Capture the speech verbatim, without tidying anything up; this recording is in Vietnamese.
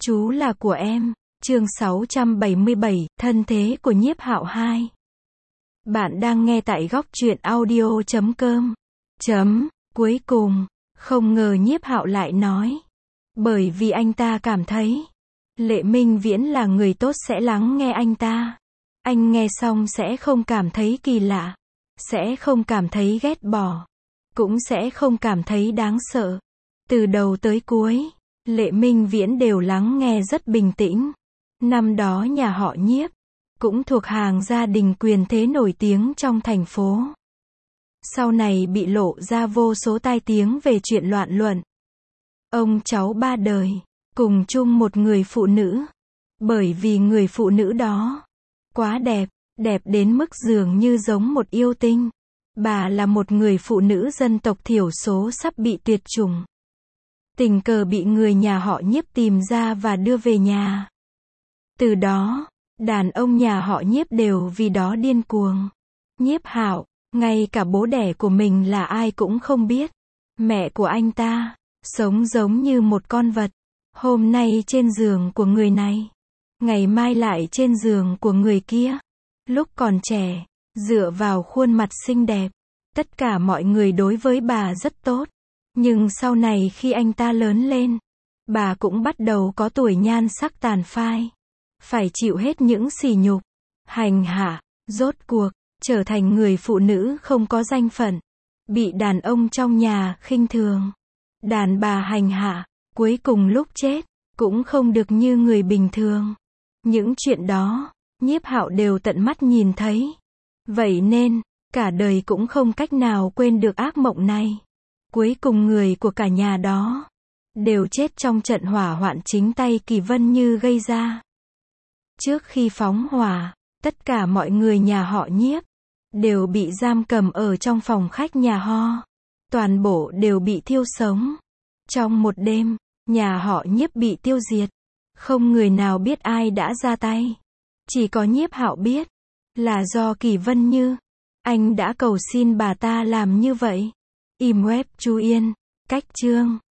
Chú là của em. Chương sáu trăm bảy mươi bảy, thân thế của Nhiếp Hạo hai. Bạn đang nghe tại góc truyện audio chấm com. Chấm, cuối cùng, không ngờ Nhiếp Hạo lại nói. Bởi vì anh ta cảm thấy, Lệ Minh Viễn là người tốt sẽ lắng nghe anh ta. Anh nghe xong sẽ không cảm thấy kỳ lạ, sẽ không cảm thấy ghét bỏ, cũng sẽ không cảm thấy đáng sợ. Từ đầu tới cuối, Lệ Minh Viễn đều lắng nghe rất bình tĩnh. Năm đó nhà họ Nhiếp cũng thuộc hàng gia đình quyền thế nổi tiếng trong thành phố. Sau này bị lộ ra vô số tai tiếng về chuyện loạn luận. Ông cháu ba đời, cùng chung một người phụ nữ. Bởi vì người phụ nữ đó quá đẹp, đẹp đến mức dường như giống một yêu tinh. Bà là một người phụ nữ dân tộc thiểu số sắp bị tuyệt chủng. Tình cờ bị người nhà họ Nhiếp tìm ra và đưa về nhà. Từ đó, đàn ông nhà họ Nhiếp đều vì đó điên cuồng. Nhiếp Hạo, ngay cả bố đẻ của mình là ai cũng không biết. Mẹ của anh ta, sống giống như một con vật. Hôm nay trên giường của người này, ngày mai lại trên giường của người kia. Lúc còn trẻ, dựa vào khuôn mặt xinh đẹp, tất cả mọi người đối với bà rất tốt. Nhưng sau này khi anh ta lớn lên, bà cũng bắt đầu có tuổi nhan sắc tàn phai. Phải chịu hết những sỉ nhục, hành hạ, rốt cuộc, trở thành người phụ nữ không có danh phận. Bị đàn ông trong nhà khinh thường, đàn bà hành hạ, cuối cùng lúc chết, cũng không được như người bình thường. Những chuyện đó, Nhiếp Hạo đều tận mắt nhìn thấy. Vậy nên, cả đời cũng không cách nào quên được ác mộng này. Cuối cùng người của cả nhà đó đều chết trong trận hỏa hoạn chính tay Kỳ Vân Như gây ra. Trước khi phóng hỏa, tất cả mọi người nhà họ Nhiếp đều bị giam cầm ở trong phòng khách nhà ho. Toàn bộ đều bị thiêu sống. Trong một đêm, nhà họ Nhiếp bị tiêu diệt. Không người nào biết ai đã ra tay. Chỉ có Nhiếp Hạo biết, là do Kỳ Vân Như. Anh đã cầu xin bà ta làm như vậy. Im web Chu Yên, cách chương.